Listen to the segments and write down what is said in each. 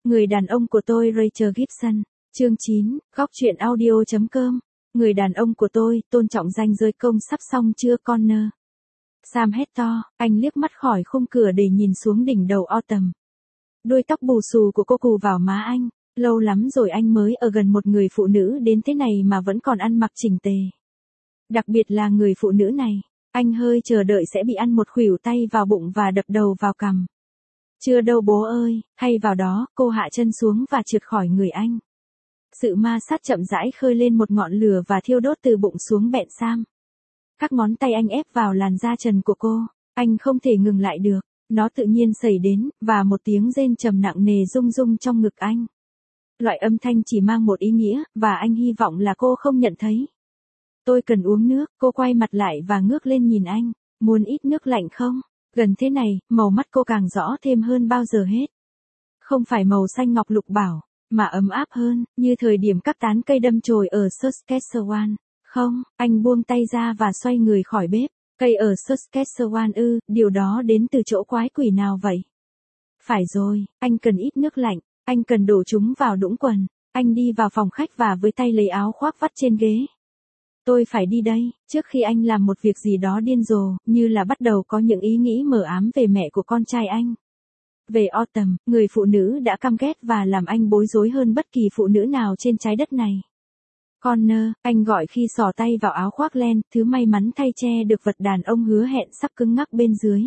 Người đàn ông của tôi Rachel Gibson. Chương 9, góc truyện audio.com. Người đàn ông của tôi, tôn trọng ranh giới công sắp xong chưa Connor? Sam hét to, anh liếc mắt khỏi khung cửa để nhìn xuống đỉnh đầu Autumn. Đuôi tóc bù xù của cô cù vào má anh. Lâu lắm rồi anh mới ở gần một người phụ nữ đến thế này mà vẫn còn ăn mặc chỉnh tề. Đặc biệt là người phụ nữ này. Anh hơi chờ đợi sẽ bị ăn một khuỷu tay vào bụng và đập đầu vào cằm. Chưa đâu bố ơi, hay vào đó, cô hạ chân xuống và trượt khỏi người anh. Sự ma sát chậm rãi khơi lên một ngọn lửa và thiêu đốt từ bụng xuống bẹn Sam. Các ngón tay anh ép vào làn da trần của cô, anh không thể ngừng lại được, nó tự nhiên xảy đến, và một tiếng rên trầm nặng nề rung rung trong ngực anh. Loại âm thanh chỉ mang một ý nghĩa, và anh hy vọng là cô không nhận thấy. Tôi cần uống nước, cô quay mặt lại và ngước lên nhìn anh, muốn ít nước lạnh không? Gần thế này, màu mắt cô càng rõ thêm hơn bao giờ hết. Không phải màu xanh ngọc lục bảo, mà ấm áp hơn, như thời điểm các tán cây đâm chồi ở Saskatchewan. Không, anh buông tay ra và xoay người khỏi bếp. Cây ở Saskatchewan ư, điều đó đến từ chỗ quái quỷ nào vậy? Phải rồi, anh cần ít nước lạnh, anh cần đổ chúng vào đũng quần. Anh đi vào phòng khách và với tay lấy áo khoác vắt trên ghế. Tôi phải đi đây, trước khi anh làm một việc gì đó điên rồ, như là bắt đầu có những ý nghĩ mờ ám về mẹ của con trai anh. Về Autumn, người phụ nữ đã căm ghét và làm anh bối rối hơn bất kỳ phụ nữ nào trên trái đất này. Connor, anh gọi khi xỏ tay vào áo khoác len, thứ may mắn thay che được vật đàn ông hứa hẹn sắp cứng ngắc bên dưới.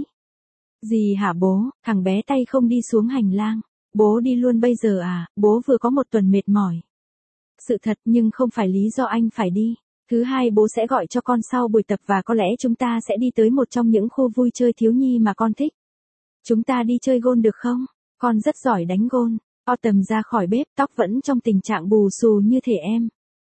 Gì hả bố, thằng bé tay không đi xuống hành lang. Bố đi luôn bây giờ à, bố vừa có một tuần mệt mỏi. Sự thật nhưng không phải lý do anh phải đi. Thứ hai bố sẽ gọi cho con sau buổi tập và có lẽ chúng ta sẽ đi tới một trong những khu vui chơi thiếu nhi mà con thích. Chúng ta đi chơi gôn được không? Con rất giỏi đánh gôn. Autumn ra khỏi bếp, tóc vẫn trong tình trạng bù xù như thể em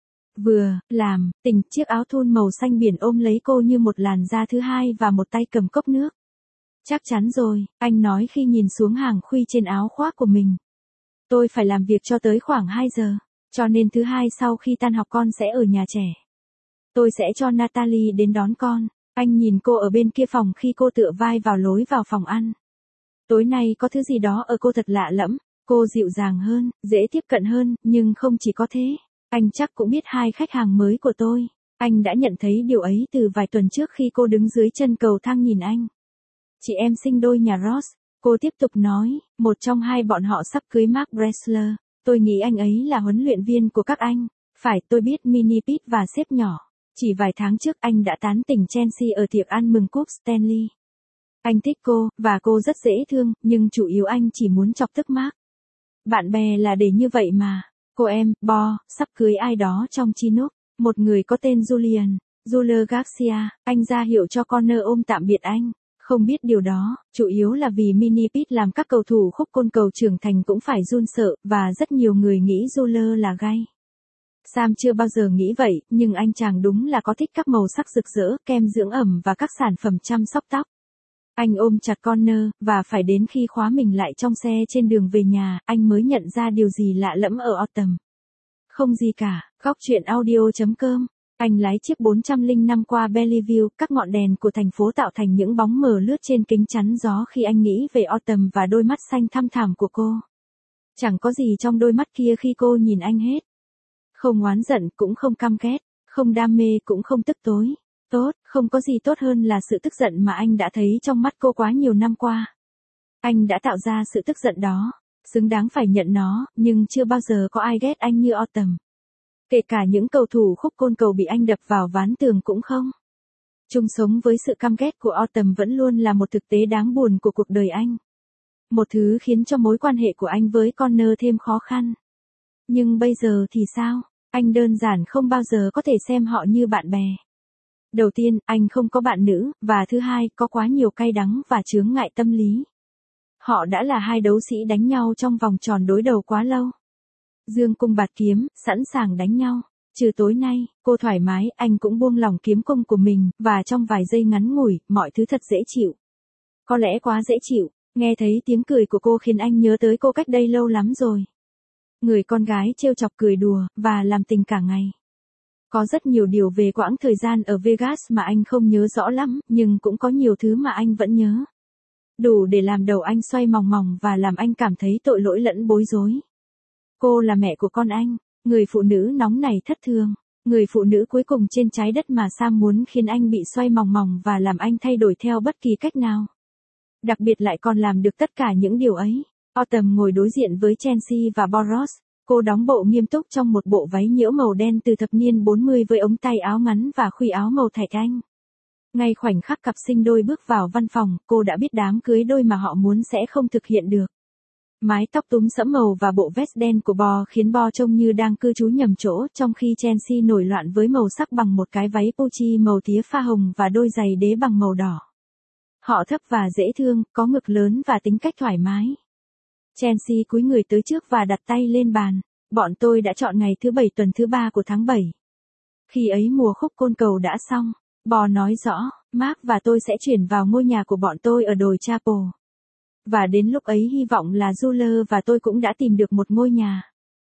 vừa làm, chiếc áo thun màu xanh biển ôm lấy cô như một làn da thứ hai và một tay cầm cốc nước. Chắc chắn rồi, anh nói khi nhìn xuống hàng khuy trên áo khoác của mình. Tôi phải làm việc cho tới khoảng 2 giờ, cho nên thứ hai sau khi tan học con sẽ ở nhà trẻ. Tôi sẽ cho Natalie đến đón con. Anh nhìn cô ở bên kia phòng khi cô tựa vai vào lối vào phòng ăn. Tối nay có thứ gì đó ở cô thật lạ lẫm. Cô dịu dàng hơn, dễ tiếp cận hơn, nhưng không chỉ có thế. Anh chắc cũng biết hai khách hàng mới của tôi. Anh đã nhận thấy điều ấy từ vài tuần trước khi cô đứng dưới chân cầu thang nhìn anh. Chị em sinh đôi nhà Ross, cô tiếp tục nói, một trong hai bọn họ sắp cưới Mark Bressler. Tôi nghĩ anh ấy là huấn luyện viên của các anh. Phải, tôi biết Mini Pete và sếp nhỏ. Chỉ vài tháng trước anh đã tán tỉnh Chelsea ở tiệc ăn mừng cúp Stanley. Anh thích cô, và cô rất dễ thương, nhưng chủ yếu anh chỉ muốn chọc tức Mark. Bạn bè là để như vậy mà. Cô em, Bo, sắp cưới ai đó trong Chinook. Một người có tên Julian Garcia. Anh ra hiệu cho Connor ôm tạm biệt anh. Không biết điều đó, chủ yếu là vì Mini Pete làm các cầu thủ khúc côn cầu trưởng thành cũng phải run sợ, và rất nhiều người nghĩ Julian là gay. Sam chưa bao giờ nghĩ vậy, nhưng anh chàng đúng là có thích các màu sắc rực rỡ, kem dưỡng ẩm và các sản phẩm chăm sóc tóc. Anh ôm chặt Connor, và phải đến khi khóa mình lại trong xe trên đường về nhà, anh mới nhận ra điều gì lạ lẫm ở Autumn. Không gì cả, góc truyện audio.com. Anh lái chiếc 405 qua Bellevue, các ngọn đèn của thành phố tạo thành những bóng mờ lướt trên kính chắn gió khi anh nghĩ về Autumn và đôi mắt xanh thăm thẳm của cô. Chẳng có gì trong đôi mắt kia khi cô nhìn anh hết. Không oán giận, cũng không căm ghét, không đam mê, cũng không tức tối. Tốt, không có gì tốt hơn là sự tức giận mà anh đã thấy trong mắt cô quá nhiều năm qua. Anh đã tạo ra sự tức giận đó, xứng đáng phải nhận nó, nhưng chưa bao giờ có ai ghét anh như Autumn. Kể cả những cầu thủ khúc côn cầu bị anh đập vào ván tường cũng không. Chung sống với sự căm ghét của Autumn vẫn luôn là một thực tế đáng buồn của cuộc đời anh. Một thứ khiến cho mối quan hệ của anh với Connor thêm khó khăn. Nhưng bây giờ thì sao? Anh đơn giản không bao giờ có thể xem họ như bạn bè. Đầu tiên, anh không có bạn nữ, và thứ hai, có quá nhiều cay đắng và chướng ngại tâm lý. Họ đã là hai đấu sĩ đánh nhau trong vòng tròn đối đầu quá lâu. Dương cung bạt kiếm, sẵn sàng đánh nhau. Trừ tối nay, cô thoải mái, anh cũng buông lỏng kiếm cung của mình, và trong vài giây ngắn ngủi, mọi thứ thật dễ chịu. Có lẽ quá dễ chịu, nghe thấy tiếng cười của cô khiến anh nhớ tới cô cách đây lâu lắm rồi. Người con gái trêu chọc cười đùa, và làm tình cả ngày. Có rất nhiều điều về quãng thời gian ở Vegas mà anh không nhớ rõ lắm, nhưng cũng có nhiều thứ mà anh vẫn nhớ. đủ để làm đầu anh xoay mòng mòng và làm anh cảm thấy tội lỗi lẫn bối rối. Cô là mẹ của con anh, người phụ nữ nóng này thất thường, người phụ nữ cuối cùng trên trái đất mà Sam muốn khiến anh bị xoay mòng mòng và làm anh thay đổi theo bất kỳ cách nào. Đặc biệt lại còn làm được tất cả những điều ấy. Autumn ngồi đối diện với Chelsea và Boros. Cô đóng bộ nghiêm túc trong một bộ váy nhiễu màu đen từ thập niên 40 với ống tay áo ngắn và khuy áo màu thạch anh. Ngay khoảnh khắc cặp sinh đôi bước vào văn phòng, cô đã biết đám cưới đôi mà họ muốn sẽ không thực hiện được. Mái tóc túm sẫm màu và bộ vest đen của Bo khiến Bo trông như đang cư trú nhầm chỗ, trong khi Chelsea nổi loạn với màu sắc bằng một cái váy puchi màu tía pha hồng và đôi giày đế bằng màu đỏ. Họ thấp và dễ thương, có ngực lớn và tính cách thoải mái. Chelsea cúi người tới trước và đặt tay lên bàn. Bọn tôi đã chọn ngày thứ 7 tuần thứ 3 của tháng 7. Khi ấy mùa khúc côn cầu đã xong. Bo nói rõ, Mark và tôi sẽ chuyển vào ngôi nhà của bọn tôi ở đồi Chapel. Và đến lúc ấy hy vọng là Juler và tôi cũng đã tìm được một ngôi nhà.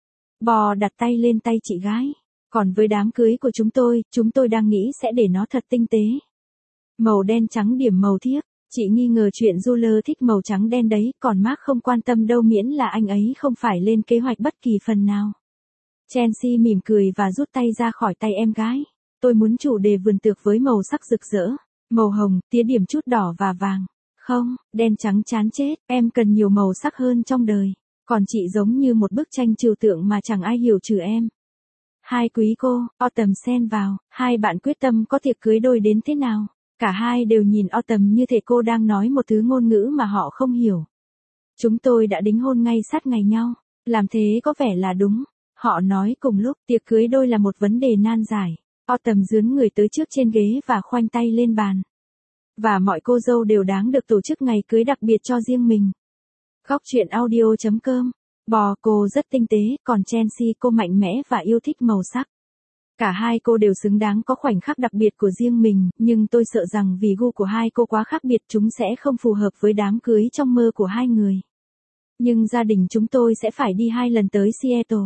Bo đặt tay lên tay chị gái. Còn với đám cưới của chúng tôi đang nghĩ sẽ để nó thật tinh tế. Màu đen trắng điểm màu thiếc. Chị nghi ngờ chuyện Juler thích màu trắng đen đấy, còn Mark không quan tâm đâu miễn là anh ấy không phải lên kế hoạch bất kỳ phần nào. Chelsea mỉm cười và rút tay ra khỏi tay em gái. Tôi muốn chủ đề vườn tược với màu sắc rực rỡ. Màu hồng, tía điểm chút đỏ và vàng. Không, đen trắng chán chết, em cần nhiều màu sắc hơn trong đời. Còn chị giống như một bức tranh trừu tượng mà chẳng ai hiểu trừ em. Hai quý cô, Autumn xen vào, hai bạn quyết tâm có tiệc cưới đôi đến thế nào? Cả hai đều nhìn Autumn như thể cô đang nói một thứ ngôn ngữ mà họ không hiểu. Chúng tôi đã đính hôn ngay sát ngày nhau. Làm thế có vẻ là đúng. Họ nói cùng lúc tiệc cưới đôi là một vấn đề nan giải. Autumn dướn người tới trước trên ghế và khoanh tay lên bàn. Và mọi cô dâu đều đáng được tổ chức ngày cưới đặc biệt cho riêng mình. Góc truyện audio.com. Bò cô rất tinh tế, còn Chelsea cô mạnh mẽ và yêu thích màu sắc. Cả hai cô đều xứng đáng có khoảnh khắc đặc biệt của riêng mình, nhưng tôi sợ rằng vì gu của hai cô quá khác biệt chúng sẽ không phù hợp với đám cưới trong mơ của hai người. Nhưng gia đình chúng tôi sẽ phải đi 2 lần tới Seattle.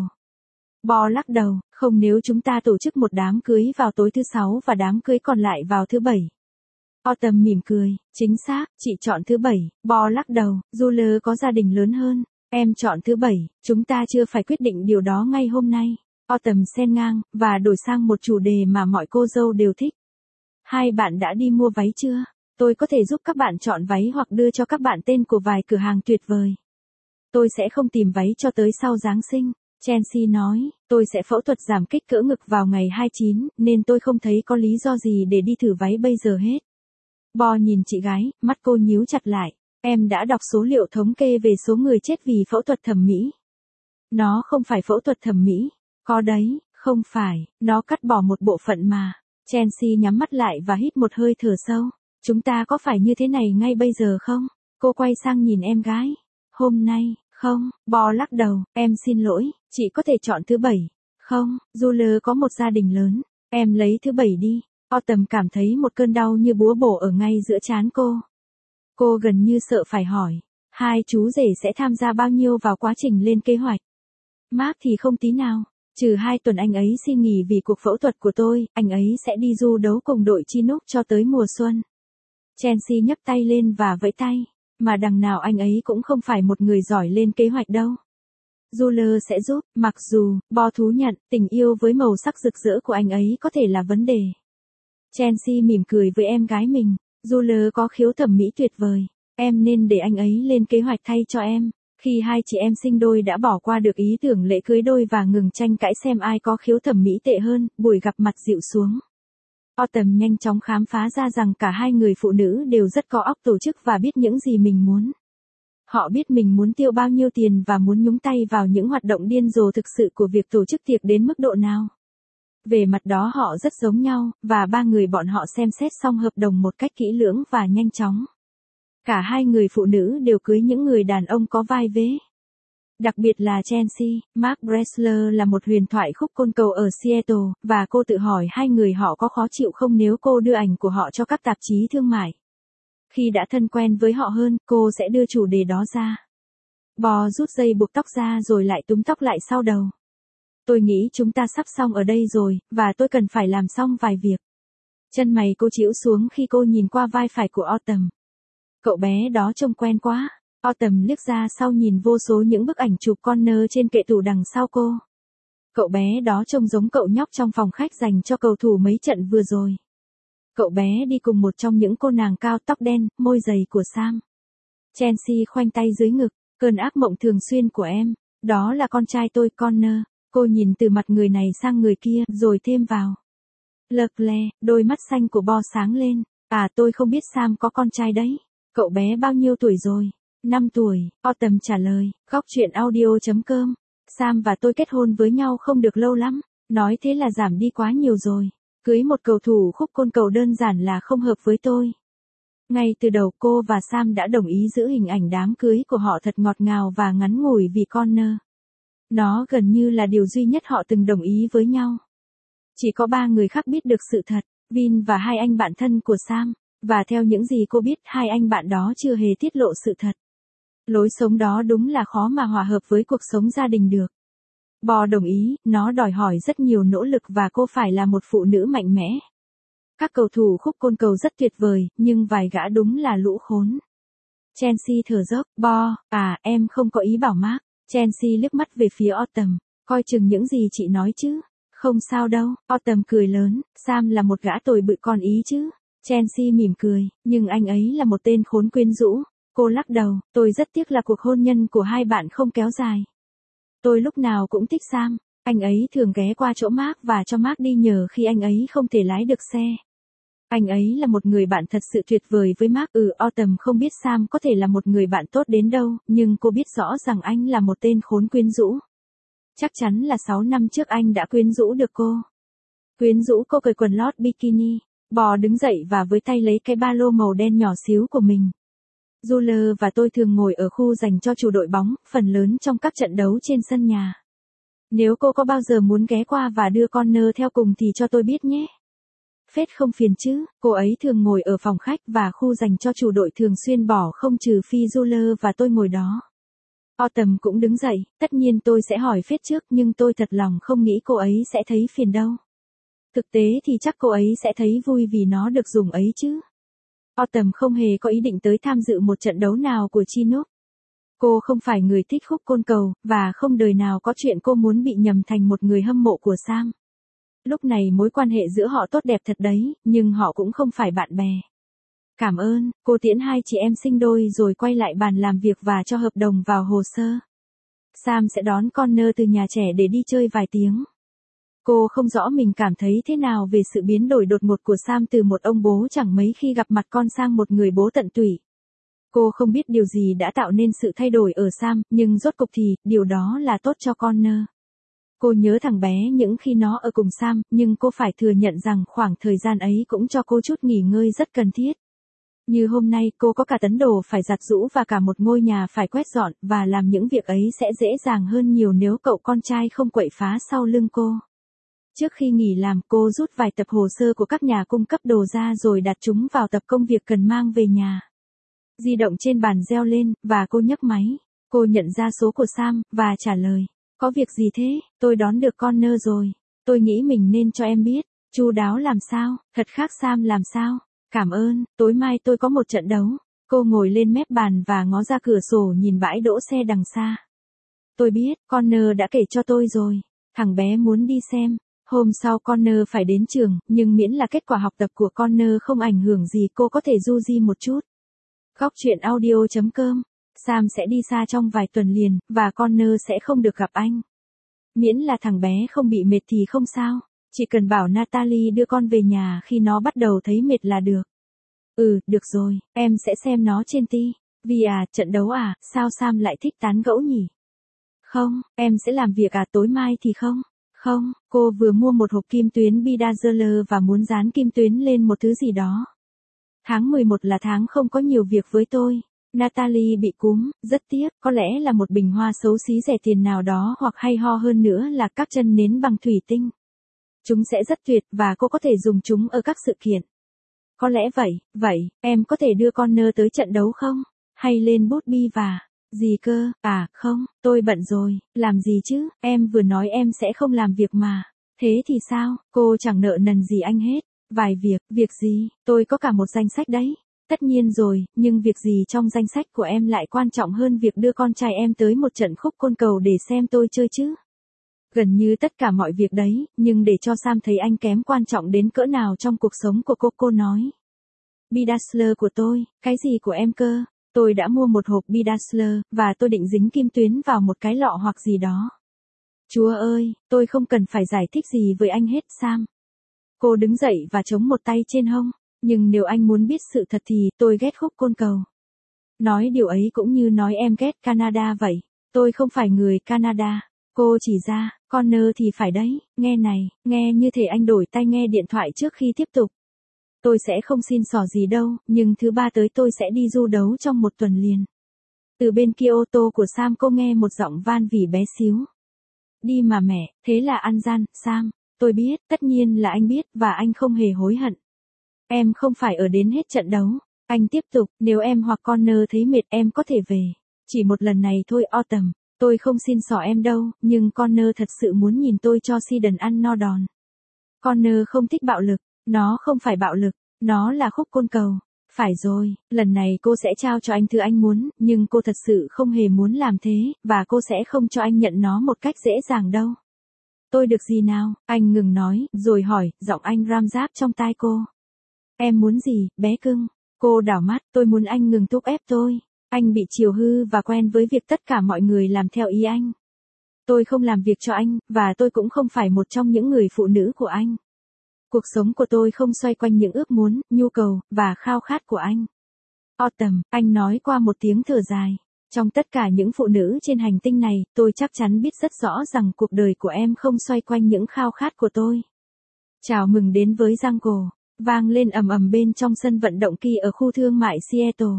Bo lắc đầu, không nếu chúng ta tổ chức một đám cưới vào tối thứ 6 và đám cưới còn lại vào thứ 7. Autumn mỉm cười, chính xác, chị chọn thứ 7, Bo lắc đầu, Juler có gia đình lớn hơn, em chọn thứ 7, chúng ta chưa phải quyết định điều đó ngay hôm nay. Autumn xen ngang, và đổi sang một chủ đề mà mọi cô dâu đều thích. Hai bạn đã đi mua váy chưa? Tôi có thể giúp các bạn chọn váy hoặc đưa cho các bạn tên của vài cửa hàng tuyệt vời. Tôi sẽ không tìm váy cho tới sau Giáng sinh. Chelsea nói, tôi sẽ phẫu thuật giảm kích cỡ ngực vào ngày 29, nên tôi không thấy có lý do gì để đi thử váy bây giờ hết. Bo nhìn chị gái, mắt cô nhíu chặt lại. Em đã đọc số liệu thống kê về số người chết vì phẫu thuật thẩm mỹ. Nó không phải phẫu thuật thẩm mỹ. Có đấy, không phải, nó cắt bỏ một bộ phận mà. Chelsea nhắm mắt lại và hít một hơi thở sâu. Chúng ta có phải như thế này ngay bây giờ không? Cô quay sang nhìn em gái. Hôm nay, không, Bo lắc đầu, em xin lỗi, chị có thể chọn thứ 7. Không, Juler có một gia đình lớn, em lấy thứ 7 đi. Autumn cảm thấy một cơn đau như búa bổ ở ngay giữa trán cô. Cô gần như sợ phải hỏi, hai chú rể sẽ tham gia bao nhiêu vào quá trình lên kế hoạch. Mark thì không tí nào. Trừ 2 tuần anh ấy xin nghỉ vì cuộc phẫu thuật của tôi, anh ấy sẽ đi du đấu cùng đội Chinook cho tới mùa xuân. Chelsea nhấc tay lên và vẫy tay, mà đằng nào anh ấy cũng không phải một người giỏi lên kế hoạch đâu. Juler sẽ giúp, mặc dù, Bo thú nhận, tình yêu với màu sắc rực rỡ của anh ấy có thể là vấn đề. Chelsea mỉm cười với em gái mình, Juler có khiếu thẩm mỹ tuyệt vời, em nên để anh ấy lên kế hoạch thay cho em. Khi hai chị em sinh đôi đã bỏ qua được ý tưởng lễ cưới đôi và ngừng tranh cãi xem ai có khiếu thẩm mỹ tệ hơn, buổi gặp mặt dịu xuống. Autumn nhanh chóng khám phá ra rằng cả hai người phụ nữ đều rất có óc tổ chức và biết những gì mình muốn. Họ biết mình muốn tiêu bao nhiêu tiền và muốn nhúng tay vào những hoạt động điên rồ thực sự của việc tổ chức tiệc đến mức độ nào. Về mặt đó họ rất giống nhau, và ba người bọn họ xem xét xong hợp đồng một cách kỹ lưỡng và nhanh chóng. Cả hai người phụ nữ đều cưới những người đàn ông có vai vế. Đặc biệt là Chelsea, Mark Bressler là một huyền thoại khúc côn cầu ở Seattle, và cô tự hỏi hai người họ có khó chịu không nếu cô đưa ảnh của họ cho các tạp chí thương mại. Khi đã thân quen với họ hơn, cô sẽ đưa chủ đề đó ra. Bo rút dây buộc tóc ra rồi lại túm tóc lại sau đầu. Tôi nghĩ chúng ta sắp xong ở đây rồi, và tôi cần phải làm xong vài việc. Chân mày cô chĩu xuống khi cô nhìn qua vai phải của Autumn. Cậu bé đó trông quen quá. Autumn liếc ra sau nhìn vô số những bức ảnh chụp Connor trên kệ tủ đằng sau cô. Cậu bé đó trông giống cậu nhóc trong phòng khách dành cho cầu thủ mấy trận vừa rồi. Cậu bé đi cùng một trong những cô nàng cao tóc đen, môi dày của Sam. Chelsea khoanh tay dưới ngực, cơn ác mộng thường xuyên của em, đó là con trai tôi Connor. Cô nhìn từ mặt người này sang người kia, rồi thêm vào. Leclerc, đôi mắt xanh của Bo sáng lên. À, tôi không biết Sam có con trai đấy. Cậu bé bao nhiêu tuổi rồi? 5 tuổi, Autumn trả lời. Góc chuyện audio.com. Sam và tôi kết hôn với nhau không được lâu lắm. Nói thế là giảm đi quá nhiều rồi. Cưới một cầu thủ khúc côn cầu đơn giản là không hợp với tôi. Ngay từ đầu cô và Sam đã đồng ý giữ hình ảnh đám cưới của họ thật ngọt ngào và ngắn ngủi vì Connor. Nó gần như là điều duy nhất họ từng đồng ý với nhau. Chỉ có 3 người khác biết được sự thật, Vin và 2 anh bạn thân của Sam, và theo những gì cô biết 2 anh bạn đó chưa hề tiết lộ sự thật. Lối sống đó đúng là khó mà hòa hợp với cuộc sống gia đình được. Bo đồng ý, nó đòi hỏi rất nhiều nỗ lực và cô phải là một phụ nữ mạnh mẽ. Các cầu thủ khúc côn cầu rất tuyệt vời, nhưng vài gã đúng là lũ khốn. Chelsea thở dốc, Bo, à, em không có ý bảo Mark. Chelsea liếc mắt về phía Autumn, coi chừng những gì chị nói chứ. Không sao đâu, Autumn cười lớn, Sam là một gã tồi bự con ý chứ. Chelsea mỉm cười, nhưng anh ấy là một tên khốn quyến rũ. Cô lắc đầu, tôi rất tiếc là cuộc hôn nhân của hai bạn không kéo dài. Tôi lúc nào cũng thích Sam, anh ấy thường ghé qua chỗ Mark và cho Mark đi nhờ khi anh ấy không thể lái được xe. Anh ấy là một người bạn thật sự tuyệt vời với Mark. Autumn không biết Sam có thể là một người bạn tốt đến đâu, nhưng cô biết rõ rằng anh là một tên khốn quyến rũ. Chắc chắn là 6 năm trước anh đã quyến rũ được cô. Quyến rũ cô cởi quần lót bikini, Bò đứng dậy và với tay lấy cái ba lô màu đen nhỏ xíu của mình. Juler và tôi thường ngồi ở khu dành cho chủ đội bóng, phần lớn trong các trận đấu trên sân nhà. Nếu cô có bao giờ muốn ghé qua và đưa Connor theo cùng thì cho tôi biết nhé. Phết không phiền chứ, cô ấy thường ngồi ở phòng khách và khu dành cho chủ đội thường xuyên bỏ không trừ phi Juler và tôi ngồi đó. Autumn cũng đứng dậy, tất nhiên tôi sẽ hỏi Phết trước nhưng tôi thật lòng không nghĩ cô ấy sẽ thấy phiền đâu. Thực tế thì chắc cô ấy sẽ thấy vui vì nó được dùng ấy chứ. Autumn không hề có ý định tới tham dự một trận đấu nào của Chinook. Cô không phải người thích khúc côn cầu, và không đời nào có chuyện cô muốn bị nhầm thành một người hâm mộ của Sam. Lúc này mối quan hệ giữa họ tốt đẹp thật đấy, nhưng họ cũng không phải bạn bè. Cảm ơn, cô tiễn hai chị em sinh đôi rồi quay lại bàn làm việc và cho hợp đồng vào hồ sơ. Sam sẽ đón Connor từ nhà trẻ để đi chơi vài tiếng. Cô không rõ mình cảm thấy thế nào về sự biến đổi đột ngột của Sam từ một ông bố chẳng mấy khi gặp mặt con sang một người bố tận tụy. Cô không biết điều gì đã tạo nên sự thay đổi ở Sam, nhưng rốt cục thì, điều đó là tốt cho Connor. Cô nhớ thằng bé những khi nó ở cùng Sam, nhưng cô phải thừa nhận rằng khoảng thời gian ấy cũng cho cô chút nghỉ ngơi rất cần thiết. Như hôm nay cô có cả tấn đồ phải giặt giũ và cả một ngôi nhà phải quét dọn, và làm những việc ấy sẽ dễ dàng hơn nhiều nếu cậu con trai không quậy phá sau lưng cô. Trước khi nghỉ làm, cô rút vài tập hồ sơ của các nhà cung cấp đồ ra rồi đặt chúng vào tập công việc cần mang về nhà. Di động trên bàn reo lên, và cô nhấc máy. Cô nhận ra số của Sam, và trả lời. Có việc gì thế? Tôi đón được Connor rồi. Tôi nghĩ mình nên cho em biết. Chu đáo làm sao? Thật khác Sam làm sao? Cảm ơn, tối mai tôi có một trận đấu. Cô ngồi lên mép bàn và ngó ra cửa sổ nhìn bãi đỗ xe đằng xa. Tôi biết, Connor đã kể cho tôi rồi. Thằng bé muốn đi xem. Hôm sau Connor phải đến trường, nhưng miễn là kết quả học tập của Connor không ảnh hưởng gì cô có thể du di một chút. Góc chuyện audio.com. Sam sẽ đi xa trong vài tuần liền, và Connor sẽ không được gặp anh. Miễn là thằng bé không bị mệt thì không sao. Chỉ cần bảo Natalie đưa con về nhà khi nó bắt đầu thấy mệt là được. Được rồi, em sẽ xem nó trên TV. Trận đấu à, sao Sam lại thích tán gẫu nhỉ? Không, em sẽ làm việc tối mai thì không? Không, cô vừa mua một hộp kim tuyến Bedazzler và muốn dán kim tuyến lên một thứ gì đó. Tháng 11 là tháng không có nhiều việc với tôi. Natalie bị cúm, rất tiếc, có lẽ là một bình hoa xấu xí rẻ tiền nào đó hoặc hay ho hơn nữa là các chân nến bằng thủy tinh. Chúng sẽ rất tuyệt và cô có thể dùng chúng ở các sự kiện. Có lẽ vậy, em có thể đưa Connor tới trận đấu không? Hay lên bút bi và... Gì cơ? Không, tôi bận rồi, làm gì chứ, em vừa nói em sẽ không làm việc mà. Thế thì sao, cô chẳng nợ nần gì anh hết. Vài việc gì, tôi có cả một danh sách đấy. Tất nhiên rồi, nhưng việc gì trong danh sách của em lại quan trọng hơn việc đưa con trai em tới một trận khúc côn cầu để xem tôi chơi chứ? Gần như tất cả mọi việc đấy, nhưng để cho Sam thấy anh kém quan trọng đến cỡ nào trong cuộc sống của cô nói. Bidasler của tôi, cái gì của em cơ? Tôi đã mua một hộp Bidasler, và tôi định dính kim tuyến vào một cái lọ hoặc gì đó. Chúa ơi, tôi không cần phải giải thích gì với anh hết, Sam. Cô đứng dậy và chống một tay trên hông. Nhưng nếu anh muốn biết sự thật thì tôi ghét khúc côn cầu. Nói điều ấy cũng như nói em ghét Canada vậy. Tôi không phải người Canada. Cô chỉ ra, Connor thì phải đấy, nghe này, nghe như thể anh đổi tai nghe điện thoại trước khi tiếp tục. Tôi sẽ không xin xỏ gì đâu, nhưng thứ ba tới tôi sẽ đi du đấu trong một tuần liền. Từ bên kia ô tô của Sam cô nghe một giọng van vỉ bé xíu. Đi mà mẹ, thế là ăn gian, Sam. Tôi biết, tất nhiên là anh biết, và anh không hề hối hận. Em không phải ở đến hết trận đấu. Anh tiếp tục, nếu em hoặc Connor thấy mệt em có thể về. Chỉ một lần này thôi Autumn. Tôi không xin xỏ em đâu, nhưng Connor thật sự muốn nhìn tôi cho Seaden ăn no đòn. Connor không thích bạo lực. Nó không phải bạo lực, nó là khúc côn cầu. Phải rồi, lần này cô sẽ trao cho anh thứ anh muốn, nhưng cô thật sự không hề muốn làm thế, và cô sẽ không cho anh nhận nó một cách dễ dàng đâu. Tôi được gì nào? Anh ngừng nói, rồi hỏi, giọng anh ram ráp trong tai cô. Em muốn gì, bé cưng? Cô đảo mắt, tôi muốn anh ngừng thúc ép tôi. Anh bị chiều hư và quen với việc tất cả mọi người làm theo ý anh. Tôi không làm việc cho anh, và tôi cũng không phải một trong những người phụ nữ của anh. Cuộc sống của tôi không xoay quanh những ước muốn, nhu cầu, và khao khát của anh. Autumn, anh nói qua một tiếng thở dài. Trong tất cả những phụ nữ trên hành tinh này, tôi chắc chắn biết rất rõ rằng cuộc đời của em không xoay quanh những khao khát của tôi. Chào mừng đến với Jungle. Vang lên ầm ầm bên trong sân vận động Kia ở khu thương mại Seattle.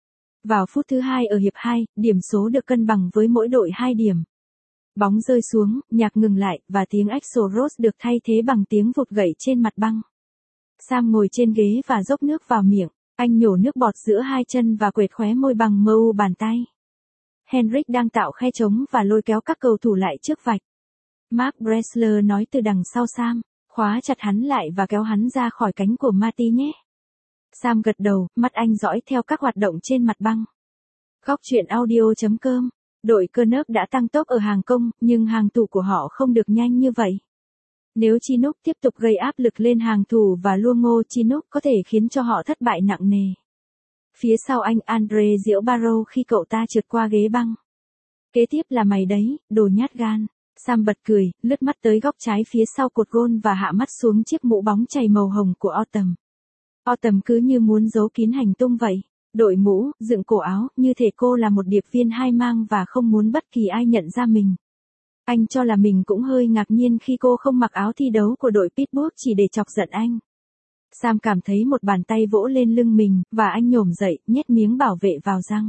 Vào phút thứ 2 ở hiệp 2, điểm số được cân bằng với mỗi đội 2 điểm. Bóng rơi xuống, nhạc ngừng lại, và tiếng Axl Rose được thay thế bằng tiếng vụt gậy trên mặt băng. Sam ngồi trên ghế và dốc nước vào miệng. Anh nhổ nước bọt giữa hai chân và quệt khóe môi bằng mu bàn tay. Henrik đang tạo khe trống và lôi kéo các cầu thủ lại trước vạch. Mark Bressler nói từ đằng sau Sam, khóa chặt hắn lại và kéo hắn ra khỏi cánh của Marty nhé. Sam gật đầu, mắt anh dõi theo các hoạt động trên mặt băng. Góc truyện audio.com. Đội cơ nớp đã tăng tốc ở hàng công, nhưng hàng thủ của họ không được nhanh như vậy. Nếu Chinook tiếp tục gây áp lực lên hàng thủ và Luongo Chinook có thể khiến cho họ thất bại nặng nề. Phía sau anh Andre giễu Barrow khi cậu ta trượt qua ghế băng. Kế tiếp là mày đấy, đồ nhát gan. Sam bật cười, lướt mắt tới góc trái phía sau cột gôn và hạ mắt xuống chiếc mũ bóng chày màu hồng của Autumn. Autumn cứ như muốn giấu kín hành tung vậy. Đội mũ, dựng cổ áo, như thể cô là một điệp viên hai mang và không muốn bất kỳ ai nhận ra mình. Anh cho là mình cũng hơi ngạc nhiên khi cô không mặc áo thi đấu của đội Pittsburgh chỉ để chọc giận anh. Sam cảm thấy một bàn tay vỗ lên lưng mình, và anh nhổm dậy, nhét miếng bảo vệ vào răng.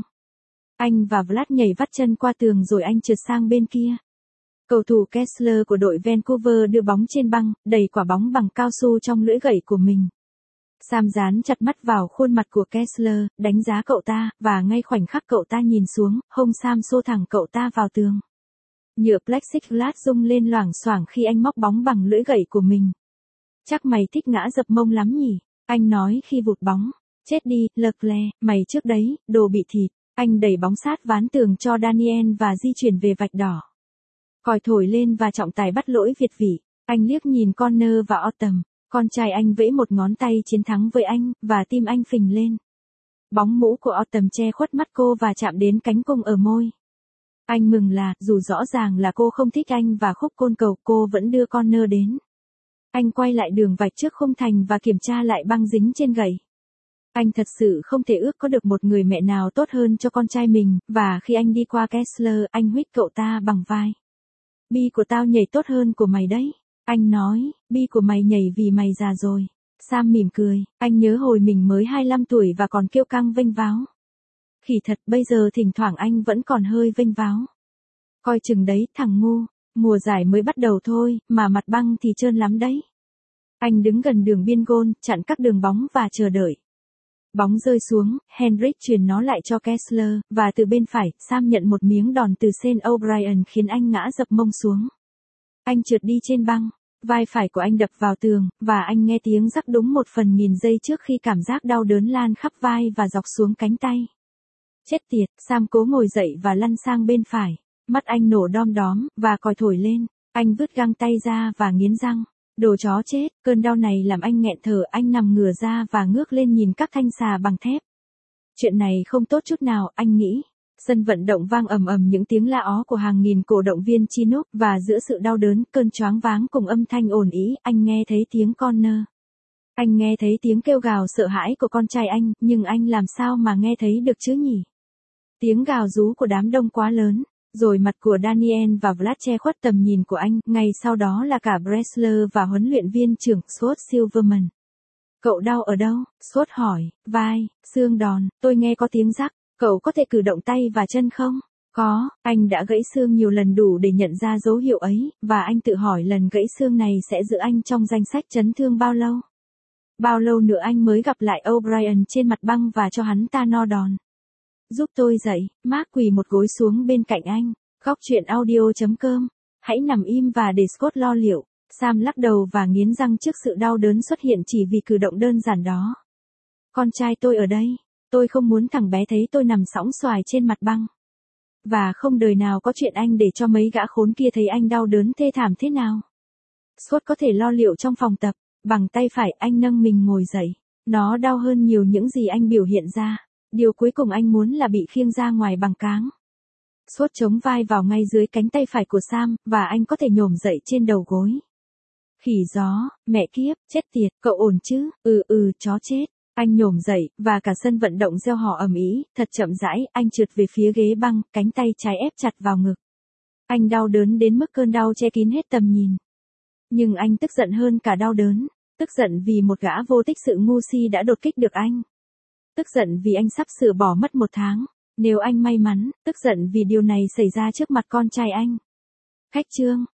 Anh và Vlad nhảy vắt chân qua tường rồi anh trượt sang bên kia. Cầu thủ Kessler của đội Vancouver đưa bóng trên băng, đẩy quả bóng bằng cao su trong lưỡi gậy của mình. Sam dán chặt mắt vào khuôn mặt của Kessler, đánh giá cậu ta, và ngay khoảnh khắc cậu ta nhìn xuống, hông Sam xô thẳng cậu ta vào tường. Nhựa plexiglass rung lên loảng xoảng khi anh móc bóng bằng lưỡi gậy của mình. Chắc mày thích ngã dập mông lắm nhỉ? Anh nói khi vụt bóng. Chết đi, Leclerc, mày trước đấy, đồ bị thịt. Anh đẩy bóng sát ván tường cho Daniel và di chuyển về vạch đỏ. Còi thổi lên và trọng tài bắt lỗi việt vị. Anh liếc nhìn Connor và Autumn. Con trai anh vẫy một ngón tay chiến thắng với anh, và tim anh phình lên. Bóng mũ của Autumn che khuất mắt cô và chạm đến cánh cung ở môi. Anh mừng là, dù rõ ràng là cô không thích anh và khúc côn cầu, cô vẫn đưa Connor đến. Anh quay lại đường vạch trước khung thành và kiểm tra lại băng dính trên gậy. Anh thật sự không thể ước có được một người mẹ nào tốt hơn cho con trai mình, và khi anh đi qua Kessler, anh huých cậu ta bằng vai. Bi của tao nhảy tốt hơn của mày đấy. Anh nói, bi của mày nhảy vì mày già rồi. Sam mỉm cười, anh nhớ hồi mình mới 25 tuổi và còn kiêu căng vênh váo. Khỉ thật, bây giờ thỉnh thoảng anh vẫn còn hơi vênh váo. Coi chừng đấy, thằng ngu, mùa giải mới bắt đầu thôi, mà mặt băng thì trơn lắm đấy. Anh đứng gần đường biên gôn, chặn các đường bóng và chờ đợi. Bóng rơi xuống, Henrik truyền nó lại cho Kessler, và từ bên phải, Sam nhận một miếng đòn từ Shane O'Brien khiến anh ngã dập mông xuống. Anh trượt đi trên băng. Vai phải của anh đập vào tường, và anh nghe tiếng rắc đúng 1/1000 giây trước khi cảm giác đau đớn lan khắp vai và dọc xuống cánh tay. Chết tiệt, Sam cố ngồi dậy và lăn sang bên phải. Mắt anh nổ đom đóm, và còi thổi lên. Anh vứt găng tay ra và nghiến răng. Đồ chó chết, cơn đau này làm anh nghẹn thở, anh nằm ngửa ra và ngước lên nhìn các thanh xà bằng thép. Chuyện này không tốt chút nào, anh nghĩ. Sân vận động vang ầm ầm những tiếng la ó của hàng nghìn cổ động viên Chinook, và giữa sự đau đớn, cơn choáng váng cùng âm thanh ồn ĩ, anh nghe thấy tiếng Connor. Anh nghe thấy tiếng kêu gào sợ hãi của con trai anh, nhưng anh làm sao mà nghe thấy được chứ nhỉ? Tiếng gào rú của đám đông quá lớn, rồi mặt của Daniel và Vlad che khuất tầm nhìn của anh, ngay sau đó là cả Bressler và huấn luyện viên trưởng Scott Silverman. Cậu đau ở đâu? Scott hỏi. Vai, xương đòn, tôi nghe có tiếng rắc. Cậu có thể cử động tay và chân không? Có, anh đã gãy xương nhiều lần đủ để nhận ra dấu hiệu ấy, và anh tự hỏi lần gãy xương này sẽ giữ anh trong danh sách chấn thương bao lâu? Bao lâu nữa anh mới gặp lại O'Brien trên mặt băng và cho hắn ta no đòn? Giúp tôi dậy, Mark quỳ một gối xuống bên cạnh anh. Góc chuyện audio.com. Hãy nằm im và để Scott lo liệu. Sam lắc đầu và nghiến răng trước sự đau đớn xuất hiện chỉ vì cử động đơn giản đó. Con trai tôi ở đây. Tôi không muốn thằng bé thấy tôi nằm sõng xoài trên mặt băng. Và không đời nào có chuyện anh để cho mấy gã khốn kia thấy anh đau đớn thê thảm thế nào. Scott có thể lo liệu trong phòng tập. Bằng tay phải anh nâng mình ngồi dậy. Nó đau hơn nhiều những gì anh biểu hiện ra. Điều cuối cùng anh muốn là bị khiêng ra ngoài bằng cáng. Scott chống vai vào ngay dưới cánh tay phải của Sam, và anh có thể nhổm dậy trên đầu gối. Khỉ gió, mẹ kiếp, chết tiệt, cậu ổn chứ? Chó chết. Anh nhổm dậy, và cả sân vận động reo hò ầm ĩ, thật chậm rãi, anh trượt về phía ghế băng, cánh tay trái ép chặt vào ngực. Anh đau đớn đến mức cơn đau che kín hết tầm nhìn. Nhưng anh tức giận hơn cả đau đớn, tức giận vì một gã vô tích sự ngu si đã đột kích được anh. Tức giận vì anh sắp sửa bỏ mất 1 tháng. Nếu anh may mắn, tức giận vì điều này xảy ra trước mặt con trai anh. Khách chương.